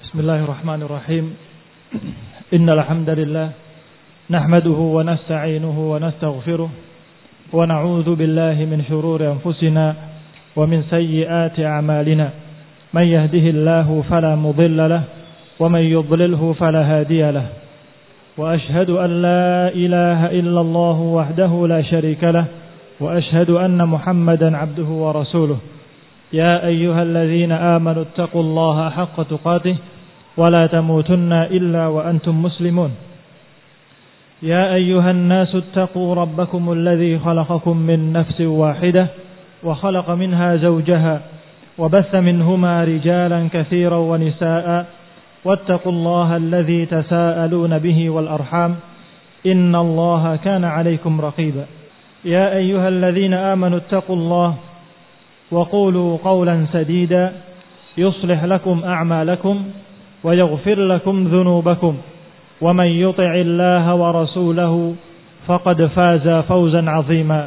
Bismillahirrahmanirrahim. Innal hamdalillah nahmaduhu wa nasta'inuhu wa nastaghfiruh wa na'udzu billahi min shururi anfusina wa min sayyiati a'malina. May yahdihillahu fala mudilla lahu wa may yudlilhu fala hadiya lahu. Wa ashhadu an la ilaha illallah wahdahu la sharika lahu wa ashhadu anna Muhammadan 'abduhu wa rasuluh. Ya ayyuhalladzina amanu taqullaha haqqa tuqatih ولا تموتن إلا وأنتم مسلمون يا أيها الناس اتقوا ربكم الذي خلقكم من نفس واحدة وخلق منها زوجها وبث منهما رجالا كثيرا ونساء واتقوا الله الذي تساءلون به والأرحام إن الله كان عليكم رقيبا يا أيها الذين آمنوا اتقوا الله وقولوا قولا سديدا يصلح لكم أعمالكم ويغفر لكم ذنوبكم ومن يطع الله ورسوله فقد فاز فوزا عظيما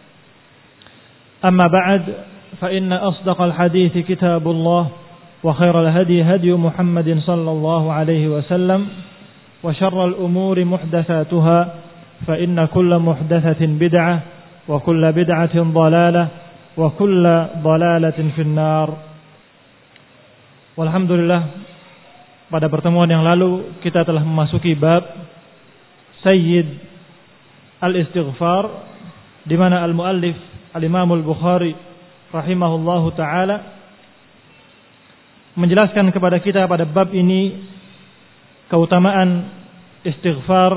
أما بعد فإن أصدق الحديث كتاب الله وخير الهدي هدي محمد صلى الله عليه وسلم وشر الأمور محدثاتها فإن كل محدثة بدعة وكل بدعة ضلالة وكل ضلالة في النار. Walhamdulillah, pada pertemuan yang lalu kita telah memasuki bab Sayyid al-Istighfar, di mana al-muallif al-Imam al-Bukhari rahimahullahu taala menjelaskan kepada kita pada bab ini keutamaan istighfar,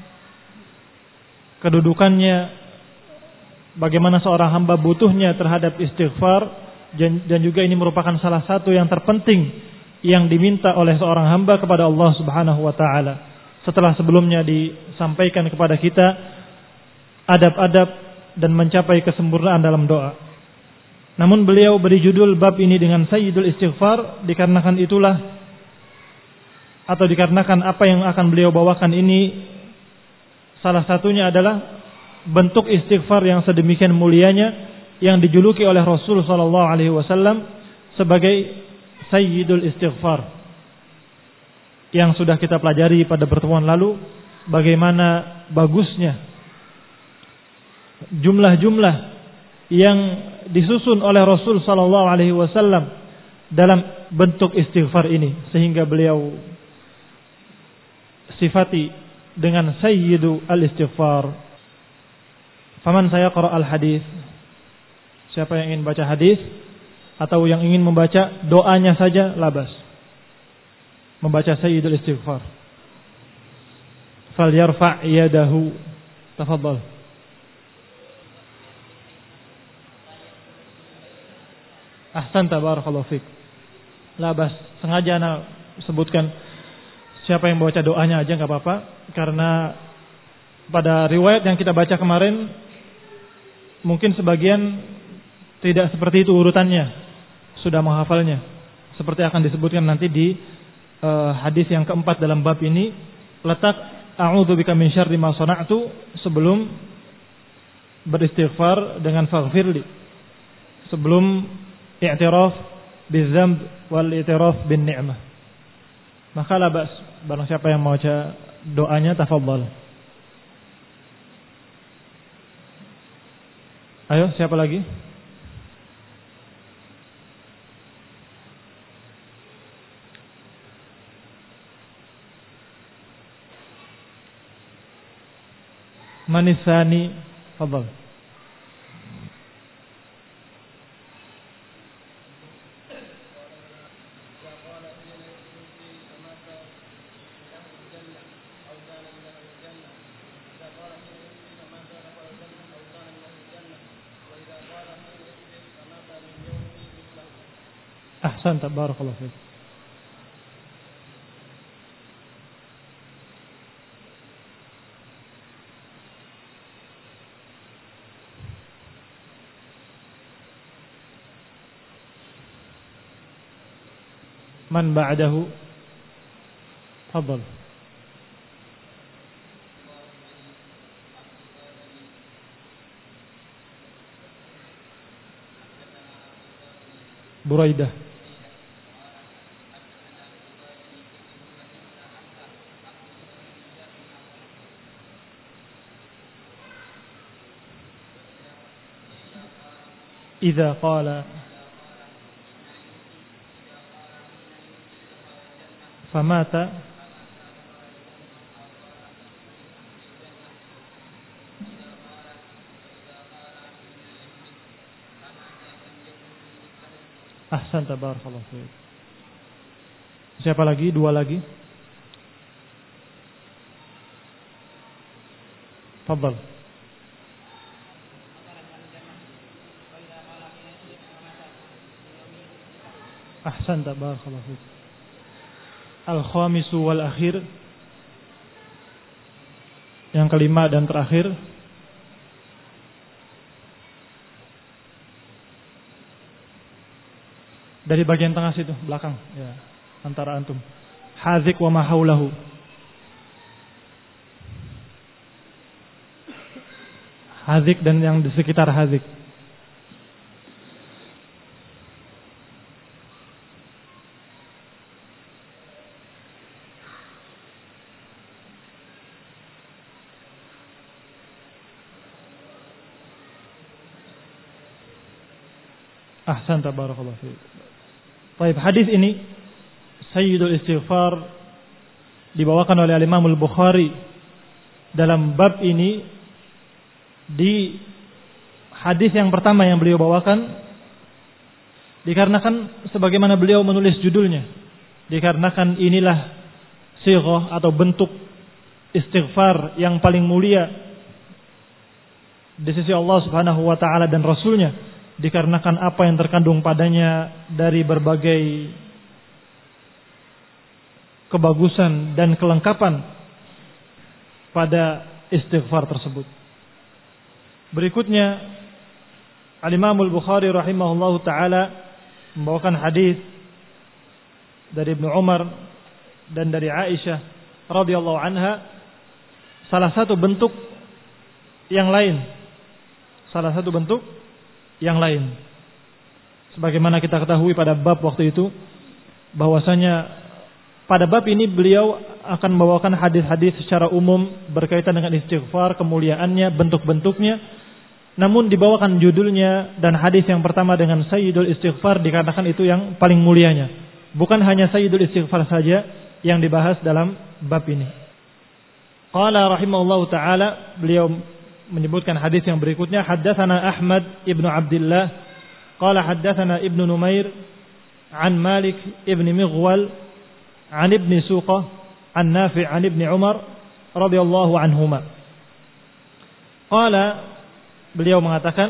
kedudukannya, bagaimana seorang hamba butuhnya terhadap istighfar, dan juga ini merupakan salah satu yang terpenting yang diminta oleh seorang hamba kepada Allah Subhanahu wa taala. Setelah sebelumnya disampaikan kepada kita adab-adab dan mencapai kesempurnaan dalam doa. Namun beliau beri judul bab ini dengan Sayyidul Istighfar dikarenakan itulah, atau dikarenakan apa yang akan beliau bawakan ini salah satunya adalah bentuk istighfar yang sedemikian mulianya yang dijuluki oleh Rasul sallallahu alaihi wasallam sebagai Sayyidul Istighfar, yang sudah kita pelajari pada pertemuan lalu bagaimana bagusnya jumlah-jumlah yang disusun oleh Rasul sallallahu alaihi wasallam dalam bentuk istighfar ini, sehingga beliau sifati dengan Sayyidul Istighfar. Faman sayaqra al-hadis, siapa yang ingin baca hadis atau yang ingin membaca doanya saja, labas membaca Sayyidul Istighfar. Falyarfa' yadahu, tafadhal. Ahsanta, barakallahu fik. Labas, sengaja ana sebutkan siapa yang membaca doanya aja, enggak apa-apa, karena pada riwayat yang kita baca kemarin mungkin sebagian tidak seperti itu urutannya, sudah menghafalnya, seperti akan disebutkan nanti di hadis yang keempat dalam bab ini, letak a'udzubika min syarri ma sana'tu sebelum beristighfar dengan faghfirli, sebelum i'tiraf bidzamb wal i'tiraf bin ni'mah. Maka labas, barang siapa yang mau baca doanya, tafadhal. Ayo, siapa lagi? Manisani, fadhal. Ahsanta, barakallahu fiik. Man ba'dahu, tafadhal. Buraidah. idza qala famata ahsan tabarakallahu fiik. Siapa lagi? Dua lagi. Tafadhal. Ahsan tabarakallahu fiik. Al-khamisu wal akhir. Yang kelima dan terakhir. Dari bagian tengah situ, belakang, ya, antara antum. Hadzik wa ma haulahu. Hadzik dan yang di sekitar hadzik. Ahsan tabarakallahu fiik. Baik, hadis ini Sayyidul Istighfar dibawakan oleh Imam Al-Bukhari dalam bab ini di hadis yang pertama yang beliau bawakan, dikarenakan sebagaimana beliau menulis judulnya, dikarenakan inilah sighah atau bentuk istighfar yang paling mulia di sisi Allah Subhanahu wa taala dan Rasulnya, dikarenakan apa yang terkandung padanya dari berbagai kebagusan dan kelengkapan pada istighfar tersebut. Berikutnya Al-Imam Al-Bukhari rahimahullahu taala membawakan hadis dari Ibnu Umar dan dari Aisyah radhiyallahu anha, salah satu bentuk yang lain. Sebagaimana kita ketahui pada bab waktu itu, bahwasanya pada bab ini beliau akan membawakan hadis-hadis secara umum berkaitan dengan istighfar, kemuliaannya, bentuk-bentuknya. Namun dibawakan judulnya dan hadis yang pertama dengan Sayyidul Istighfar dikarenakan itu yang paling mulianya. Bukan hanya Sayyidul Istighfar saja yang dibahas dalam bab ini. Qala rahimahullahu taala, beliau menyebutkan hadis yang berikutnya, haddatsana Ahmad ibnu Abdullah qala haddatsana Ibnu Numair an Malik ibn Mighwal an Ibn Suqah an Nafi' an Ibn Umar radhiyallahu anhuma. Qala, beliau mengatakan,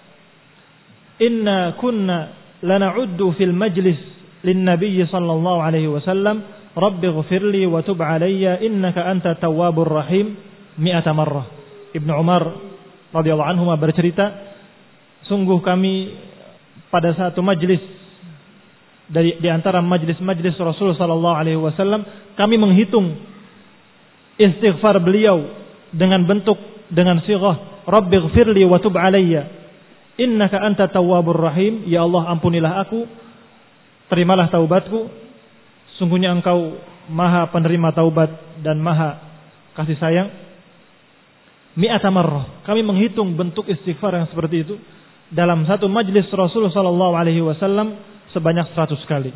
inna kunna lana'uddu fil majlis lin nabiy sallallahu alaihi wasallam rabbighfirli wa tub alayya innaka anta tawwabur rahim 100 marrah. Ibnu Umar radhiyallahu anhu bercerita, sungguh kami pada satu majlis di antara majlis-majlis Rasul sallallahu alaihi wasallam, kami menghitung istighfar beliau dengan sighah Rabbighfirli wa tub alayya innaka anta tawwabur rahim. Ya Allah, ampunilah aku, terimalah taubatku, sungguhnya engkau maha penerima taubat dan maha kasih sayang. 100 marrah. Kami menghitung bentuk istighfar yang seperti itu dalam satu majlis Rasul sallallahu alaihi wasallam sebanyak 100 kali.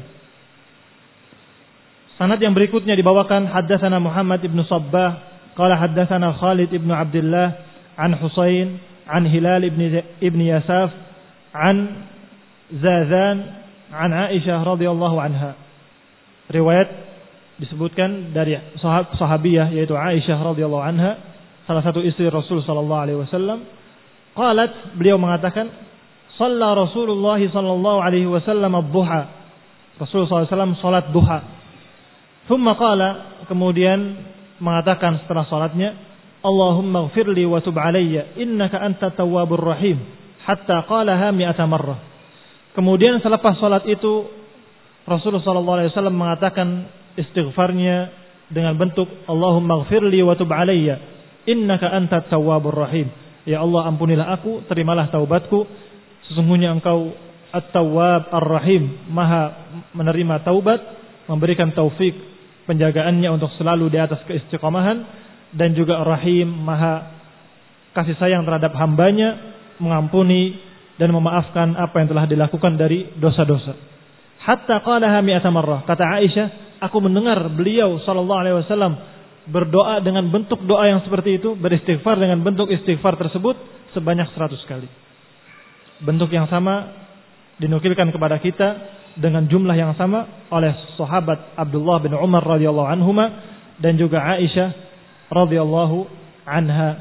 Sanad yang berikutnya dibawakan, haddatsana Muhammad ibn Sabbah qala haddatsana Khalid ibn Abdullah an Husain an Hilal ibn Yasaf an Zazan an Aisyah radhiyallahu anha. Riwayat disebutkan dari sahabiyah yaitu Aisyah radhiyallahu anha, salah satu istri Rasul sallallahu alaihi wasallam. Qalat, beliau mengatakan, shalla Rasulullah sallallahu alaihi wasallam ad-duha. Rasul sallallahu alaihi wasallam salat duha. Thumma qala, kemudian mengatakan setelah salatnya, Allahumma ighfirli wa tub alayya innaka anta tawwabur rahim, hatta qalaha 100 marrah. Kemudian selepas salat itu Rasulullah sallallahu alaihi wasallam mengatakan istighfarnya dengan bentuk Allahumma ighfirli wa tub alayya innaka anta tawwabur rahim. Ya Allah, ampunilah aku, terimalah taubatku, sesungguhnya engkau at-tawwab ar-rahim, maha menerima taubat, memberikan taufik penjagaannya untuk selalu di atas keistiqomahan, dan juga Rahim, maha kasih sayang terhadap hambanya, mengampuni dan memaafkan apa yang telah dilakukan dari dosa-dosa. Hatta qalaha mi'ata marrah. Kata Aisyah, aku mendengar beliau sallallahu alaihi wasallam berdoa dengan bentuk doa yang seperti itu, beristighfar dengan bentuk istighfar tersebut sebanyak 100 kali. Bentuk yang sama dinukilkan kepada kita dengan jumlah yang sama oleh sahabat Abdullah bin Umar radhiyallahu anhuma dan juga Aisyah radhiyallahu anha.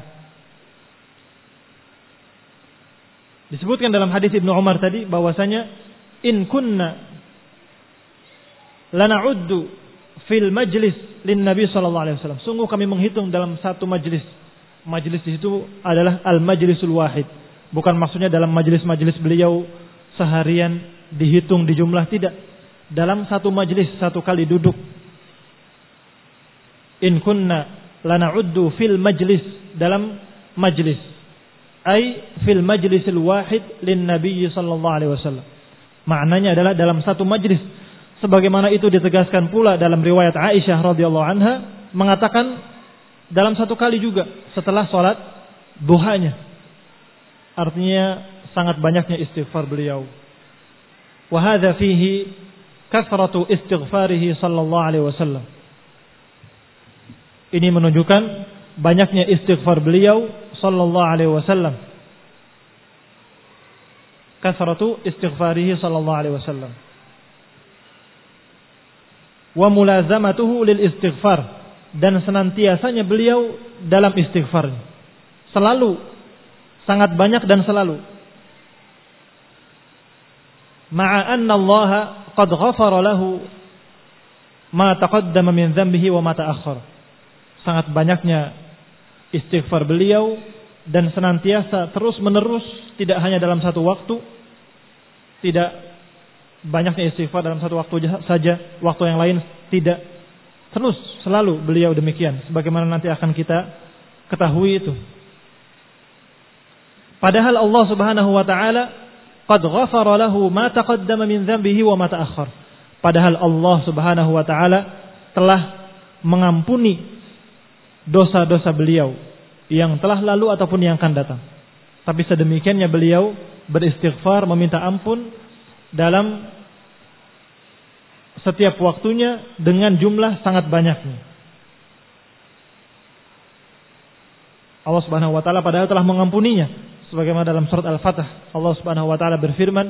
Disebutkan dalam hadis Ibnu Umar tadi bahwasanya in kunna lana'uddu fil majlis lin Nabi sallallahu alaihi wasallam. Sungguh kami menghitung dalam satu majlis. Majlis di situ adalah al majlisul wahid. Bukan maksudnya dalam majlis-majlis beliau seharian dihitung di jumlah, tidak. Dalam satu majlis, satu kali duduk. In kunna lana'uddu fil majlis, dalam majlis. Ai fil majlisil wahid lin Nabi sallallahu alaihi wasallam. Maknanya adalah dalam satu majlis. Sebagaimana itu ditegaskan pula dalam riwayat Aisyah radhiyallahu anha mengatakan dalam satu kali juga setelah salat duhanya. Artinya sangat banyaknya istighfar beliau. Wa hadza fihi kathratu istighfarihi sallallahu alaihi wasallam. Ini menunjukkan banyaknya istighfar beliau sallallahu alaihi wasallam. Kathratu istighfarihi sallallahu alaihi wasallam. Wa mulazamatuhu lil istighfar, dan senantiasanya beliau dalam istighfar. Selalu, sangat banyak dan selalu. Ma'a anna Allah qad ghafara lahu ma taqaddama min dhanbihi wa ma ta'akhkhara. Sangat banyaknya istighfar beliau dan senantiasa terus menerus, tidak hanya dalam satu waktu, tidak banyaknya istighfar dalam satu waktu saja, waktu yang lain tidak. Terus selalu beliau demikian, sebagaimana nanti akan kita ketahui itu. Padahal Allah Subhanahu wa taala qad ghafara lahu ma taqaddama min dhanbihi wa ma ta'akhkhar. Padahal Allah Subhanahu wa taala telah mengampuni dosa-dosa beliau yang telah lalu ataupun yang akan datang. Tapi sedemikiannya beliau beristighfar, meminta ampun dalam setiap waktunya dengan jumlah sangat banyaknya. Allah Subhanahu wa taala padahal telah mengampuninya, sebagaimana dalam surat Al-Fatah Allah Subhanahu wa taala berfirman,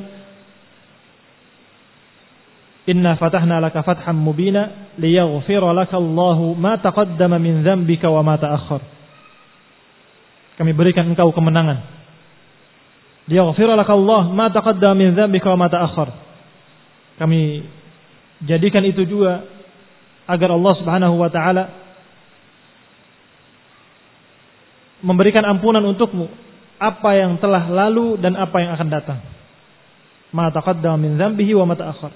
"Inna fatahna laka fathan mubina liyaghfira laka Allahu ma taqaddama min dzambika wa ma ta'akhkhar." Kami berikan engkau kemenangan. Liyaghfira laka Allah ma taqaddama min dzambika wa ma ta'akhkhar. Kami jadikan itu juga agar Allah Subhanahu wa taala memberikan ampunan untukmu apa yang telah lalu dan apa yang akan datang. Ma taqaddama min dzambihi wa ma ta'akhkhar.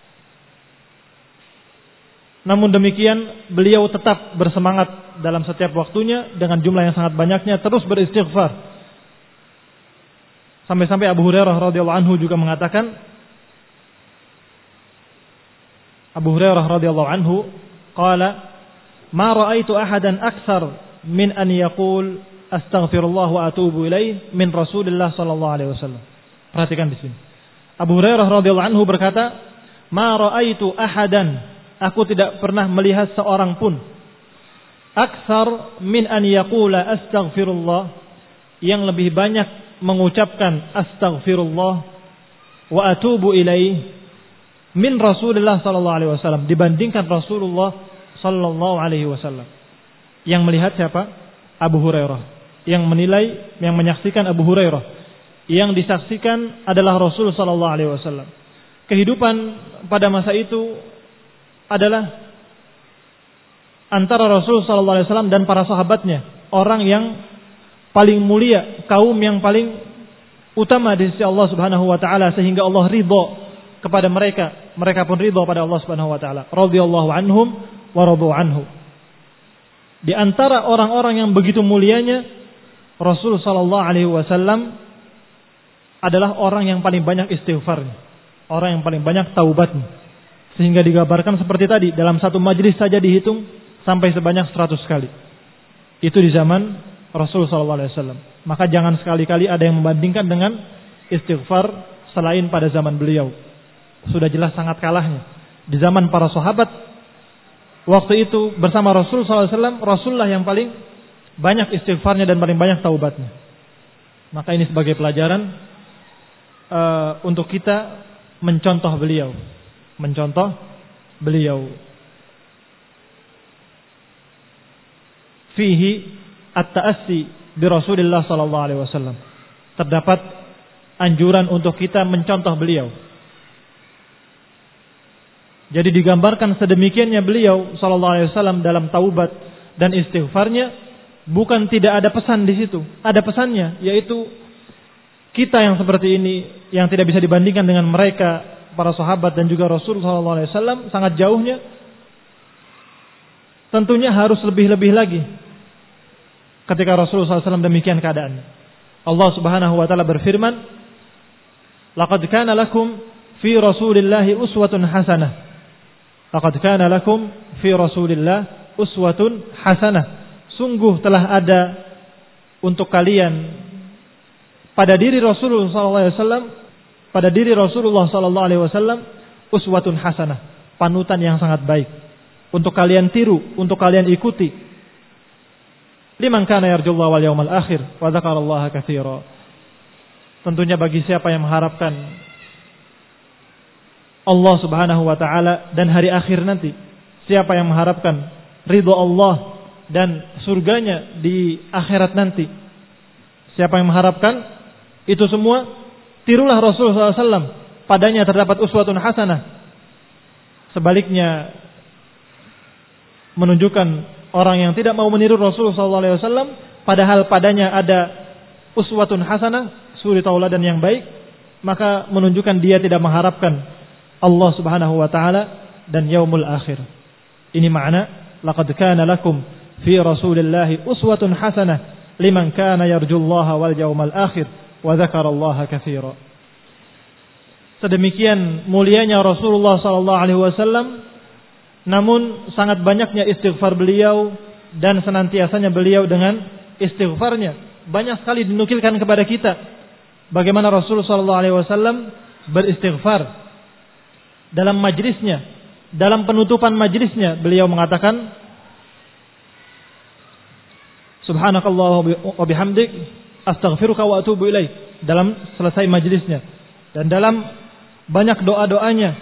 Namun demikian beliau tetap bersemangat dalam setiap waktunya dengan jumlah yang sangat banyaknya terus beristighfar. Sampai-sampai Abu Hurairah radhiyallahu anhu juga mengatakan, Abu Hurairah radhiyallahu anhu qala ma ra'aitu ahadan aktsar min an yaqul astaghfirullah wa atubu ilaih min Rasulillah sallallahu alaihi wasallam. Perhatikan di sini. Abu Hurairah radhiyallahu anhu berkata, ma ra'aitu ahadan, aku tidak pernah melihat seorang pun aktsar min an yaqula astaghfirullah, yang lebih banyak mengucapkan astaghfirullah wa atubu ilaih min Rasulullah sallallahu alaihi wasallam, dibandingkan Rasulullah sallallahu alaihi wasallam. Yang melihat siapa? Abu Hurairah. Yang menilai, yang menyaksikan Abu Hurairah. Yang disaksikan adalah Rasul sallallahu alaihi wasallam. Kehidupan pada masa itu adalah antara Rasul sallallahu alaihi wasallam dan para sahabatnya, orang yang paling mulia, kaum yang paling utama di sisi Allah Subhanahu wa taala, sehingga Allah ridha kepada mereka, mereka pun ridha pada Allah Subhanahu wa taala. Radhiyallahu anhum wa radu anhu. Di antara orang-orang yang begitu mulianya, Rasul sallallahu alaihi wasallam adalah orang yang paling banyak istighfarnya, orang yang paling banyak taubatnya. Sehingga digambarkan seperti tadi, dalam satu majlis saja dihitung sampai sebanyak 100 kali. Itu di zaman Rasul sallallahu alaihi wasallam. Maka jangan sekali-kali ada yang membandingkan dengan istighfar selain pada zaman beliau. Sudah jelas sangat kalahnya. Di zaman para sahabat waktu itu bersama Rasul SAW, Rasulullah yang paling banyak istighfarnya dan paling banyak taubatnya. Maka ini sebagai pelajaran untuk kita mencontoh beliau. Fihi at-ta'assi bi Rasulillah sallallahu alaihi wasallam. Terdapat anjuran untuk kita mencontoh beliau. Jadi digambarkan sedemikiannya beliau sallallahu alaihi wasallam dalam taubat dan istighfarnya, bukan tidak ada pesan di situ. Ada pesannya, yaitu kita yang seperti ini yang tidak bisa dibandingkan dengan mereka para sahabat dan juga Rasul sallallahu alaihi wasallam, sangat jauhnya. Tentunya harus lebih-lebih lagi ketika Rasulullah SAW demikian keadaannya. Allah Subhanahu wa taala berfirman, "Laqad kana lakum fi Rasulillahi uswatun hasanah." Laqad kana lakum fi Rasulillah uswatun hasanah. Sungguh telah ada untuk kalian pada diri Rasulullah SAW, pada diri Rasulullah SAW uswatun hasanah, panutan yang sangat baik untuk kalian tiru, untuk kalian ikuti. Liman kana yarjullaha wal yawmal akhir wa dzakarallaha katsira. Tentunya bagi siapa yang mengharapkan Allah Subhanahu wa taala dan hari akhir nanti, siapa yang mengharapkan ridha Allah dan surganya di akhirat nanti, siapa yang mengharapkan itu semua, tirulah Rasulullah SAW. Padanya terdapat uswatun hasanah. Sebaliknya, menunjukkan orang yang tidak mau meniru Rasulullah SAW, padahal padanya ada uswatun hasanah, suri tauladan yang baik, maka menunjukkan dia tidak mengharapkan Allah Subhanahu wa taala dan yaumul akhir. Ini makna laqad kana lakum fi Rasulillahi uswatun hasanah liman kana yarjullaha wal yaumal akhir wa dzakarallaha katsira. Sedemikian mulianya Rasulullah sallallahu alaihi wasallam, namun sangat banyaknya istighfar beliau dan senantiasanya beliau dengan istighfarnya. Banyak sekali dinukilkan kepada kita bagaimana Rasulullah sallallahu alaihi wasallam beristighfar dalam majlisnya, dalam penutupan majlisnya beliau mengatakan, Subhanakallah wa bihamdik astaghfiruka wa atubu ilaik, dalam selesai majlisnya. Dan dalam banyak doa-doanya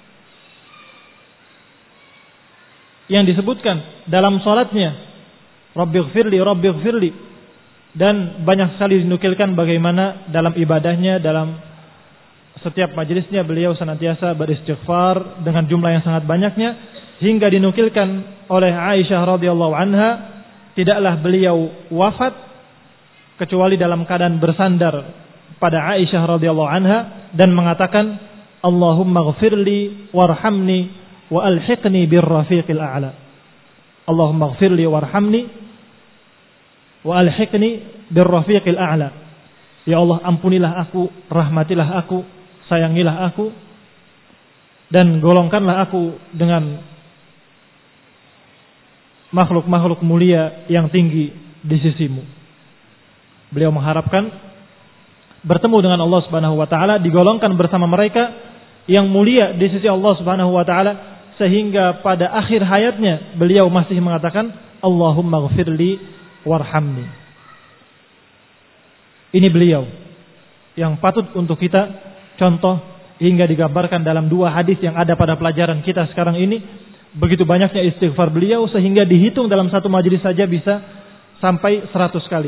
yang disebutkan dalam salatnya, Rabbighfirli, dan banyak sekali dinukilkan bagaimana dalam ibadahnya, dalam setiap majelisnya beliau senantiasa beristighfar dengan jumlah yang sangat banyaknya, hingga dinukilkan oleh Aisyah radhiyallahu anha, tidaklah beliau wafat kecuali dalam keadaan bersandar pada Aisyah radhiyallahu anha dan mengatakan, Allahumma ghfirli warhamni wa alhiqni birrafiqil a'la. Allahumma ghfirli warhamni wa alhiqni birrafiqil a'la. Ya Allah, ampunilah aku, rahmatilah aku, sayangilah aku, dan golongkanlah aku dengan makhluk-makhluk mulia yang tinggi di sisimu. Beliau mengharapkan bertemu dengan Allah Subhanahu wa taala, digolongkan bersama mereka yang mulia di sisi Allah Subhanahu wa taala, sehingga pada akhir hayatnya beliau masih mengatakan, Allahumma ghfirli warhamni. Ini beliau yang patut untuk kita contoh, hingga digambarkan dalam dua hadis yang ada pada pelajaran kita sekarang ini. Begitu banyaknya istighfar beliau sehingga dihitung dalam satu majelis saja bisa sampai 100 kali.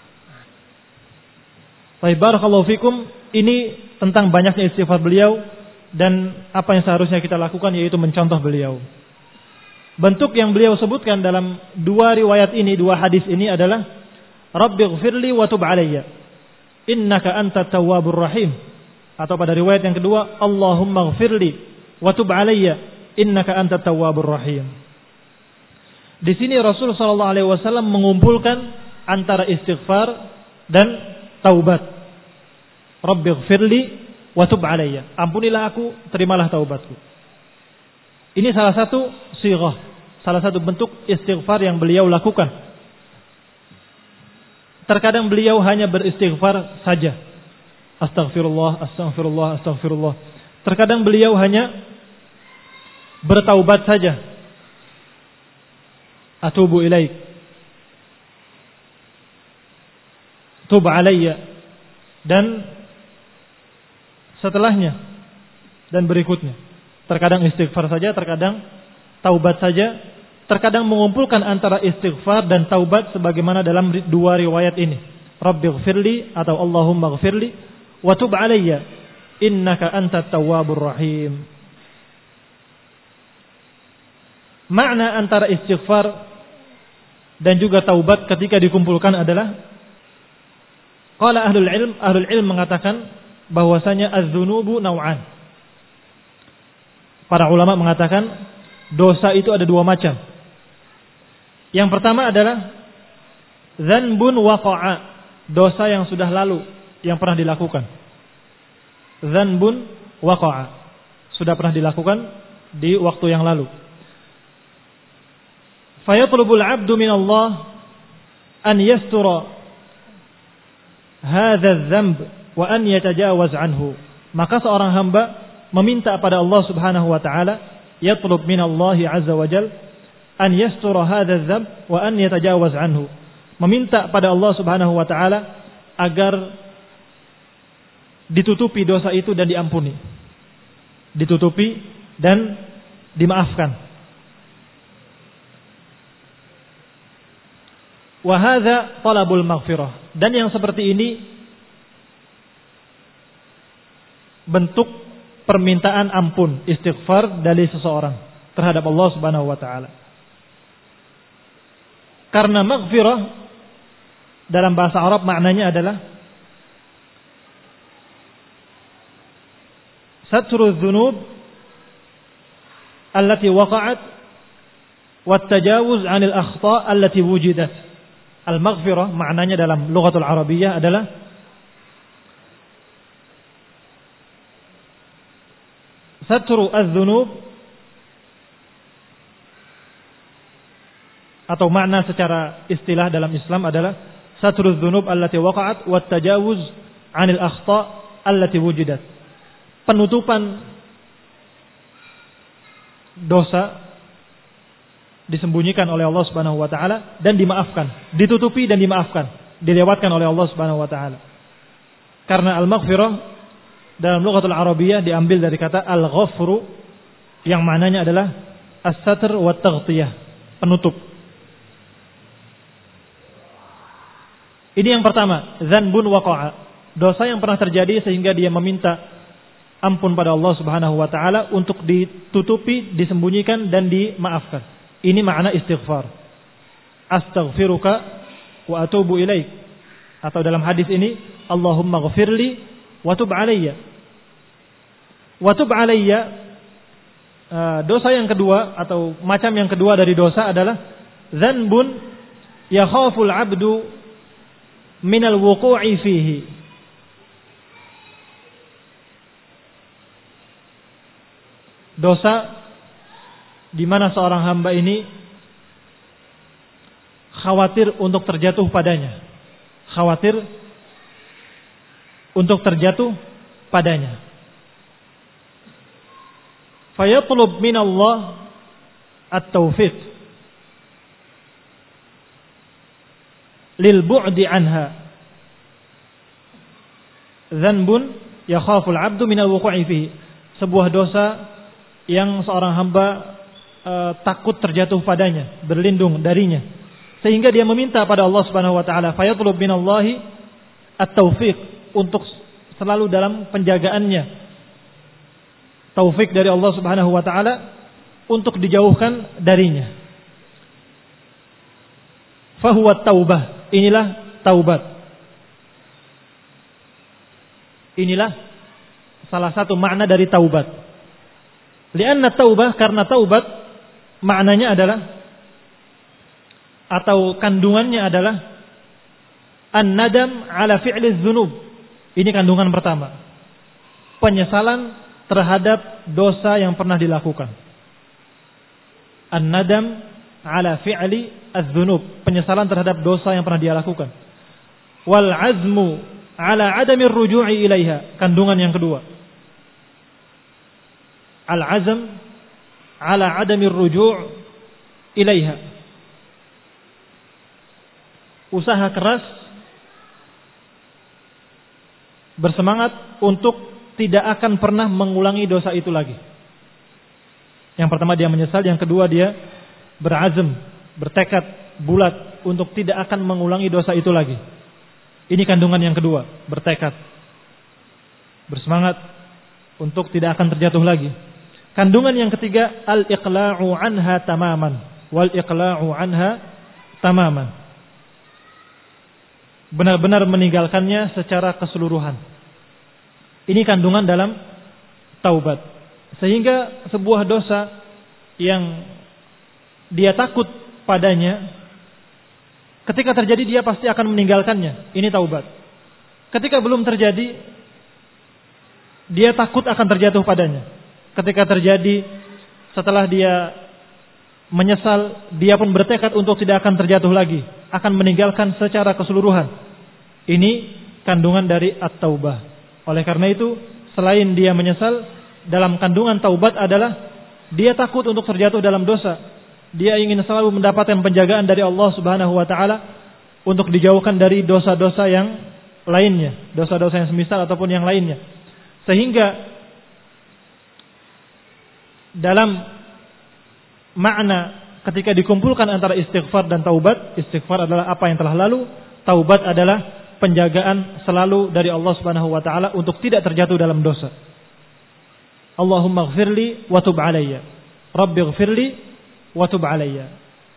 Baik, barakallahu fikum. Ini tentang banyaknya istighfar beliau dan apa yang seharusnya kita lakukan, yaitu mencontoh beliau. Bentuk yang beliau sebutkan dalam dua riwayat ini, dua hadis ini adalah Rabbighfirli wa tub alayya innaka antat tawwabur rahim. Atau pada riwayat yang kedua, Allahumma ghfirli wa tub alayya innaka antat tawwabur rahim. Di sini Rasulullah sallallahu alaihi wasallam mengumpulkan antara istighfar dan taubat. Rabbighfirli wa tub alayya. Ampunilah aku, terimalah taubatku. Ini salah satu sighah, salah satu bentuk istighfar yang beliau lakukan. Terkadang beliau hanya beristighfar saja. Astaghfirullah, astaghfirullah, astaghfirullah. Terkadang beliau hanya bertaubat saja. Atubu ilaik. Tub alayya. Dan setelahnya dan berikutnya. Terkadang istighfar saja, terkadang taubat saja, terkadang mengumpulkan antara istighfar dan taubat sebagaimana dalam dua riwayat ini. Rabbighfirli atau Allahumma ghfirli wa tub alayya innaka antat tawwabur rahim. Makna antara istighfar dan juga taubat ketika dikumpulkan adalah qala ahlul ilm mengatakan bahwasanya az-dzunubu naw'an. Para ulama mengatakan dosa itu ada dua macam. Yang pertama adalah dzanbun waqa'a, dosa yang sudah lalu, yang pernah dilakukan. Dzanbun waqa'a, sudah pernah dilakukan di waktu yang lalu. Fayatlubul 'abdu min Allah an yastura hadza adh-dhanb wa an yatajawaz anhu. Maka seorang hamba meminta pada Allah Subhanahu wa taala, yatlub min Allah azza wa jalla an yastura hadza adh-dhanb wa an yatajawaz anhu. Meminta pada Allah Subhanahu wa taala agar ditutupi dosa itu dan diampuni. Ditutupi dan dimaafkan. Wa hadza talabul maghfirah. Dan yang seperti ini bentuk permintaan ampun, istighfar dari seseorang terhadap Allah Subhanahu wa taala. Karena maghfirah dalam bahasa Arab maknanya adalah satru dzunub allati waqa'at wa tajawuz 'anil akhta' allati wujidat. Al-maghfirah maknanya dalam lughatul Arabiyyah adalah satru az-dzunub, atau makna secara istilah dalam Islam adalah satru az-dzunub allati waqa'at wa tajawuz 'anil akhta' allati wujidat. Penutupan dosa disembunyikan oleh Allah Subhanahu wa taala dan dimaafkan, ditutupi dan dimaafkan, dilewatkan oleh Allah Subhanahu wa taala. Karena al-maghfirah dalam lughatul Arabiyyah diambil dari kata al-ghafru yang maknanya adalah as-satr wa taghtiyah, penutup. Ini yang pertama, dzanbun waqa'a, dosa yang pernah terjadi sehingga dia meminta ampun pada Allah Subhanahu wa taala untuk ditutupi, disembunyikan dan dimaafkan. Ini makna istighfar. Astaghfiruka wa atubu ilaik. Atau dalam hadis ini, Allahumma ghafirli wa tub alayya. Wa tub alayya, dosa yang kedua atau macam yang kedua dari dosa adalah dzanbun yakhaful 'abdu minal wuqu'i fihi. Dosa di mana seorang hamba ini khawatir untuk terjatuh padanya. Khawatir untuk terjatuh padanya. Fayatlub min Allah at-taufiq lil bu'di anha. Dzanbun yakhaful 'abdu min al-wuqu'i fihi. Sebuah dosa yang seorang hamba takut terjatuh padanya, berlindung darinya, sehingga dia meminta pada Allah Subhanahu wa taala, fayatlub minallahi at-taufiq, untuk selalu dalam penjagaannya, taufik dari Allah Subhanahu wa taala untuk dijauhkan darinya. Fahuwa taubah, inilah taubat. Inilah salah satu makna dari taubat. Lianna taubah, karena taubat maknanya adalah atau kandungannya adalah an-nadam ala fi'li dzunub. Ini kandungan pertama. Penyesalan terhadap dosa yang pernah dilakukan. An-nadam ala fi'li adz-dzunub, penyesalan terhadap dosa yang pernah dia lakukan. Wal azmu ala adamir ruju'i ilaiha. Kandungan yang kedua. Al-azam ala adamir ruju' ilaiha. Usaha keras, bersemangat untuk tidak akan pernah mengulangi dosa itu lagi. Yang pertama dia menyesal, yang kedua dia berazam, bertekad bulat untuk tidak akan mengulangi dosa itu lagi. Ini kandungan yang kedua, bertekad, bersemangat untuk tidak akan terjatuh lagi. Kandungan yang ketiga, al-iqla'u anha tamaman, wal iqla'u anha tamaman. Benar-benar meninggalkannya secara keseluruhan. Ini kandungan dalam taubat. Sehingga sebuah dosa yang dia takut padanya, ketika terjadi dia pasti akan meninggalkannya. Ini taubat. Ketika belum terjadi, dia takut akan terjatuh padanya. Ketika terjadi, setelah dia menyesal, dia pun bertekad untuk tidak akan terjatuh lagi, akan meninggalkan secara keseluruhan. Ini kandungan dari at-taubah. Oleh karena itu, selain dia menyesal, dalam kandungan taubat adalah dia takut untuk terjatuh dalam dosa. Dia ingin selalu mendapatkan penjagaan dari Allah Subhanahu wa taala untuk dijauhkan dari dosa-dosa yang lainnya, dosa-dosa yang semisal ataupun yang lainnya. Sehingga dalam makna ketika dikumpulkan antara istighfar dan taubat, istighfar adalah apa yang telah lalu, taubat adalah penjagaan selalu dari Allah Subhanahu wa taala untuk tidak terjatuh dalam dosa. Allahumma ighfirli wa tub alayya. Rabbi ighfirli wa tub alayya.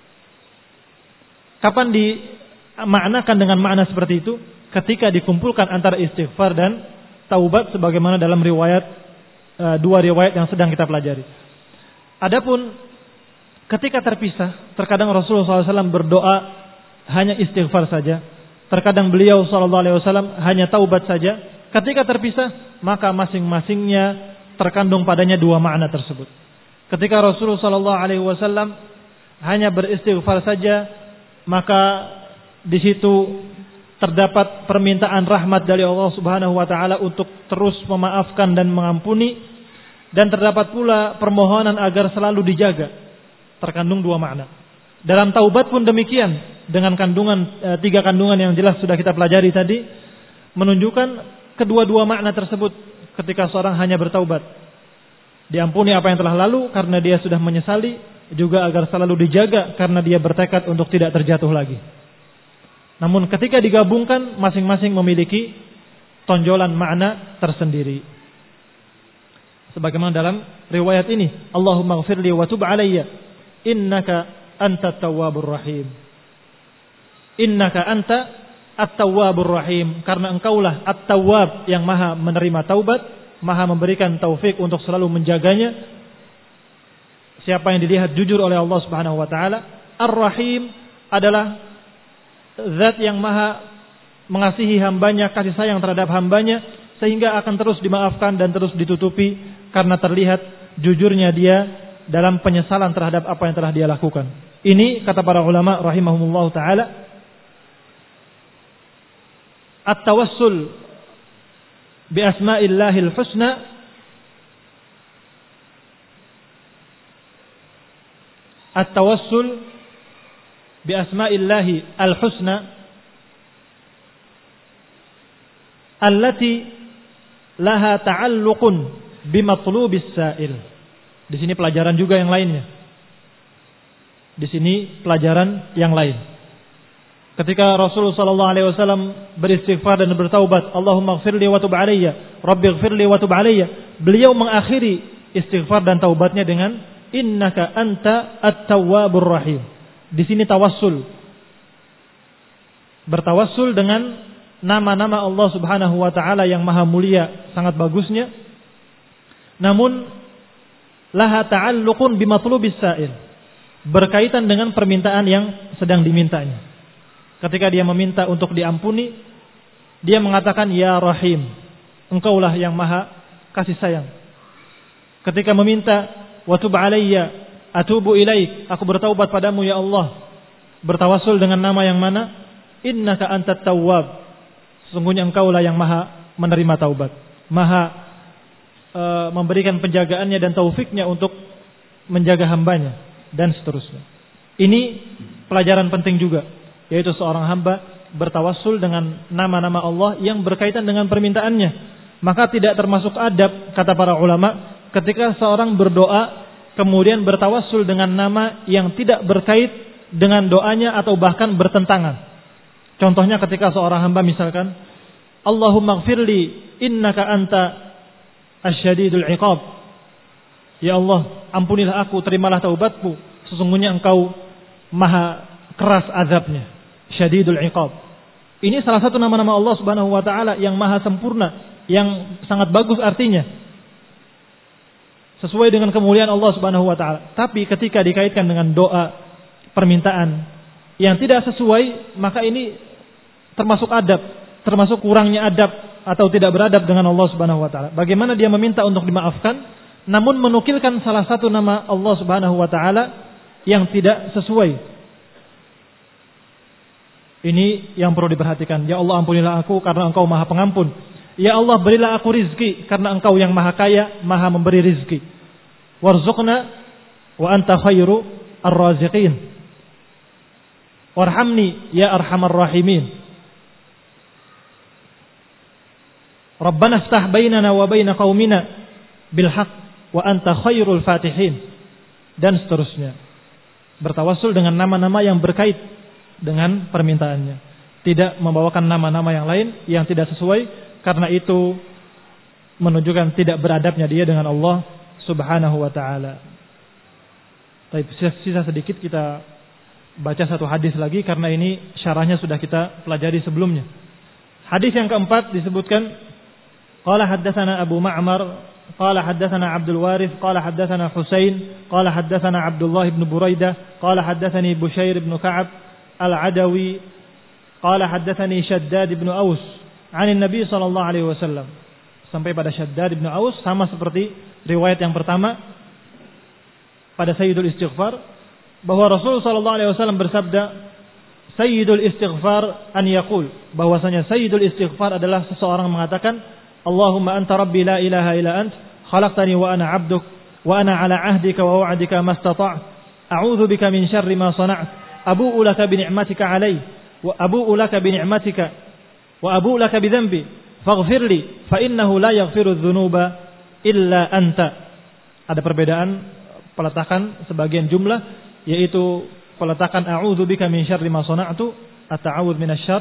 Kapan dimaknakan dengan makna seperti itu? Ketika dikumpulkan antara istighfar dan taubat sebagaimana dalam riwayat dua riwayat yang sedang kita pelajari. Adapun ketika terpisah, terkadang Rasulullah SAW berdoa hanya istighfar saja, terkadang beliau SAW hanya taubat saja. Ketika terpisah, maka masing-masingnya terkandung padanya dua makna tersebut. Ketika Rasulullah SAW hanya beristighfar saja, maka di situ terdapat permintaan rahmat dari Allah Subhanahu wa taala untuk terus memaafkan dan mengampuni, dan terdapat pula permohonan agar selalu dijaga. Terkandung dua makna. Dalam taubat pun demikian, dengan kandungan tiga kandungan yang jelas sudah kita pelajari tadi, menunjukkan kedua-dua makna tersebut ketika seorang hanya bertaubat. Diampuni apa yang telah lalu karena dia sudah menyesali, juga agar selalu dijaga karena dia bertekad untuk tidak terjatuh lagi. Namun ketika digabungkan, masing-masing memiliki tonjolan makna tersendiri. Sebagaimana dalam riwayat ini, Allahumma ighfirli wa tub alayya, innaka anta tawwabur rahim. Innaka anta at-tawwabur rahim, karena engkaulah at-tawwab yang maha menerima taubat, maha memberikan taufik untuk selalu menjaganya. Siapa yang dilihat jujur oleh Allah Subhanahu wa taala. Ar-Rahim adalah zat yang maha mengasihi hambanya, kasih sayang terhadap hambanya, sehingga akan terus dimaafkan dan terus ditutupi karena terlihat jujurnya dia dalam penyesalan terhadap apa yang telah dia lakukan. Ini kata para ulama rahimahumullah taala, at-tawassul bi asma'illahil husna at-tawassul bi asma'illahi al-husna allati laha ta'alluqun bi matlubis sa'il. Di sini pelajaran juga yang lainnya. Di sini pelajaran yang lain. Ketika Rasulullah sallallahu alaihi wasallam beristighfar dan bertaubat, Allahumma ighfirli wa tub alayya, Rabbi ighfirli wa tub alayya, beliau mengakhiri istighfar dan taubatnya dengan innaka anta at-tawwabur rahim. Di sini tawassul. Bertawassul dengan nama-nama Allah Subhanahu wa taala yang maha mulia, sangat bagusnya. Namun laha ta'alluqun bimatlubis sa'il. Berkaitan dengan permintaan yang sedang dimintanya. Ketika dia meminta untuk diampuni, dia mengatakan ya Rahim, engkaulah yang maha kasih sayang. Ketika meminta wa tub alayya, atubu ilaik, aku bertaubat padamu ya Allah, bertawassul dengan nama yang mana? Innaka antat tawwab, Sesungguhnya Engkaulah yang Maha menerima taubat, Maha memberikan penjagaannya dan taufiknya untuk menjaga hambanya, dan seterusnya. Ini pelajaran penting juga, yaitu seorang hamba bertawassul dengan nama-nama Allah yang berkaitan dengan permintaannya. Maka tidak termasuk adab, kata para ulama, ketika seorang berdoa kemudian bertawassul dengan nama yang tidak berkait dengan doanya atau bahkan bertentangan. Contohnya ketika seorang hamba misalkan, Allahumma gfirli innaka anta asyadidul iqab. Ya Allah, ampunilah aku, terimalah taubatku, sesungguhnya Engkau maha keras azabnya, syadidul iqab. Ini salah satu nama-nama Allah Subhanahu wa taala yang maha sempurna, yang sangat bagus artinya, sesuai dengan kemuliaan Allah Subhanahu wa taala. Tapi ketika dikaitkan dengan doa, permintaan yang tidak sesuai, maka ini termasuk adab, termasuk kurangnya adab atau tidak beradab dengan Allah Subhanahu wa taala. Bagaimana dia meminta untuk dimaafkan namun menukilkan salah satu nama Allah Subhanahu wa taala yang tidak sesuai. Ini yang perlu diperhatikan. Ya Allah, ampunilah aku karena Engkau Maha Pengampun. Ya Allah, berilah aku rizki karena Engkau yang Maha Kaya, Maha memberi rizki. Warzuqna wa anta khairu ar-raziqin. Warhamni ya arhamar rahimin. Rabbana iftah bainana wa baina qaumina bil haqq wa anta khairul fatihin, dan seterusnya. Bertawassul dengan nama-nama yang berkait dengan permintaannya, tidak membawakan nama-nama yang lain yang tidak sesuai, karena itu menunjukkan tidak beradabnya dia dengan Allah Subhanahu wa taala. Baik, sisa sedikit kita baca satu hadis lagi karena ini syarahnya sudah kita pelajari sebelumnya. Hadis yang keempat disebutkan, qala haddatsana Abu Ma'mar qala haddatsana Abdul Warith qala haddatsana Husain qala haddatsana Abdullah bin Buraidah qala haddatsani Bushair bin Ka'ab al-Adawi qala haddatsani Shaddad bin Aus 'an Nabi sallallahu alaihi wasallam, sampai pada Shaddad bin Aus, sama seperti riwayat yang pertama pada Sayyidul Istighfar, bahwa Rasul sallallahu alaihi wasallam bersabda, Sayyidul Istighfar an yaqul, bahwasanya Sayyidul Istighfar adalah seseorang mengatakan, Allahumma anta rabbi la ilaha illa ant, khalaqtani wa ana 'abduk, wa ana 'ala 'ahdika wa wa'dika mastata'tu, a'udzu bika min syarri ma sana'tu, abu'u laka bi ni'matika 'alayya wa abu'u laka bi ni'matika wa abu'u laka bi dhanbi faghfirli fa innahu la yaghfiru dzunuba illa anta. Ada perbedaan peletakan sebagian jumlah, yaitu peletakan a'udzu bika min syarri ma sana'tu, at-ta'awudz minasyarr,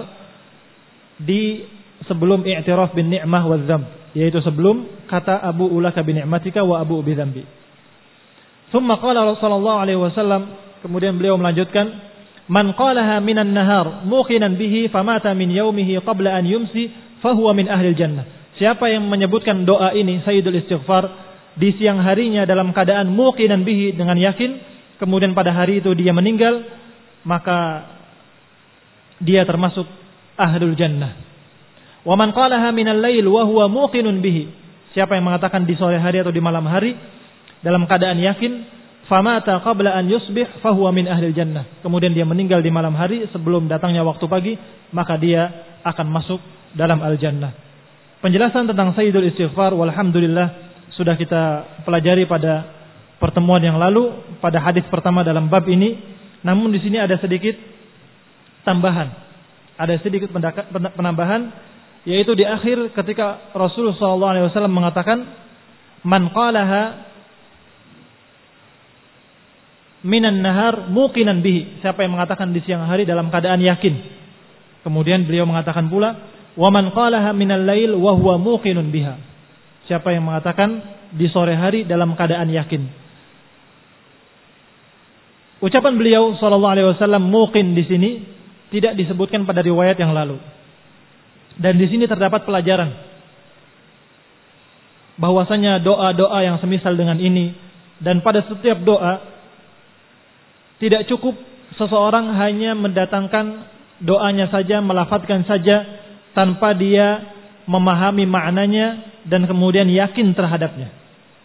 di sebelum i'tiraf bin ni'mah wa dzamb, yaitu sebelum kata abu'u laka bi ni'matika wa abu'u bi dzambi. Tsumma qala Rasulullah alaihi wasallam, kemudian beliau melanjutkan, man qalaha minan nahar muqinan bihi famata min yaumihi qabla an yumsi fahuwa min ahlil jannah. Siapa yang menyebutkan doa ini, Sayyidul Istighfar, di siang harinya dalam keadaan muqinan bihi, dengan yakin, kemudian pada hari itu dia meninggal, maka dia termasuk ahlul jannah. Wa man qalaha minal lail wa huwa muqinun bihi. Siapa yang mengatakan di sore hari atau di malam hari dalam keadaan yakin, famata qabla an yusbih fahuwa min ahlil jannah. Kemudian dia meninggal di malam hari sebelum datangnya waktu pagi, maka dia akan masuk dalam al-jannah. Penjelasan tentang Sayyidul Istighfar walhamdulillah sudah kita pelajari pada pertemuan yang lalu pada hadis pertama dalam bab ini. Namun di sini ada sedikit tambahan, ada sedikit penambahan, yaitu di akhir ketika Rasulullah SAW mengatakan, man qalaha minan nahar muqinan bihi, siapa yang mengatakan di siang hari dalam keadaan yakin. Kemudian beliau mengatakan pula, wa man qalaha minal lail wa huwa muqinun biha, siapa yang mengatakan di sore hari dalam keadaan yakin. Ucapan beliau sallallahu alaihi wasallam muqin di sini tidak disebutkan pada riwayat yang lalu. Dan di sini terdapat pelajaran bahwasanya doa-doa yang semisal dengan ini, dan pada setiap doa tidak cukup seseorang hanya mendatangkan doanya saja, melafadzkan saja tanpa dia memahami maknanya dan kemudian yakin terhadapnya.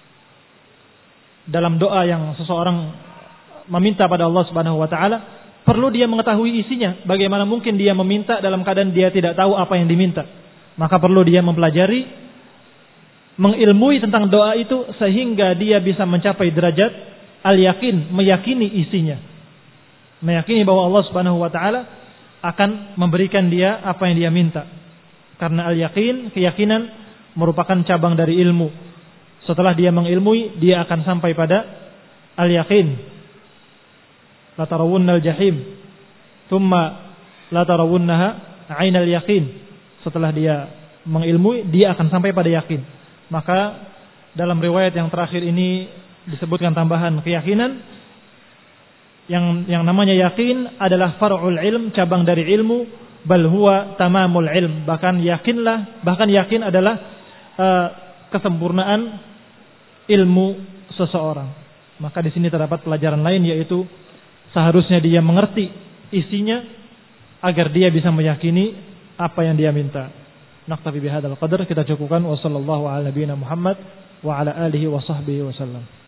Dalam doa yang seseorang meminta pada Allah Subhanahu wa taala, perlu dia mengetahui isinya. Bagaimana mungkin dia meminta dalam keadaan dia tidak tahu apa yang diminta? Maka perlu dia mempelajari, mengilmui tentang doa itu sehingga dia bisa mencapai derajat al-yakin, meyakini isinya. Meyakini bahwa Allah Subhanahu wa taala akan memberikan dia apa yang dia minta. Karena al-yakin, keyakinan merupakan cabang dari ilmu. Setelah dia mengilmui, dia akan sampai pada al-yakin. La tarawunnal jahim, thumma la tarawunnaha 'ainal yakin. Setelah dia mengilmui, dia akan sampai pada yakin. Maka dalam riwayat yang terakhir ini disebutkan tambahan keyakinan. Yang namanya yakin adalah far'ul ilm, cabang dari ilmu, bal huwa tamamul ilm. Bahkan yakin adalah kesempurnaan ilmu seseorang. Maka di sini terdapat pelajaran lain, yaitu seharusnya dia mengerti isinya agar dia bisa meyakini apa yang dia minta. Naktafi bihadzal qadar, kita cukupkan. Wa sallallahu ala nabiyyina Muhammad wa ala alihi wa sahbihi wasallam.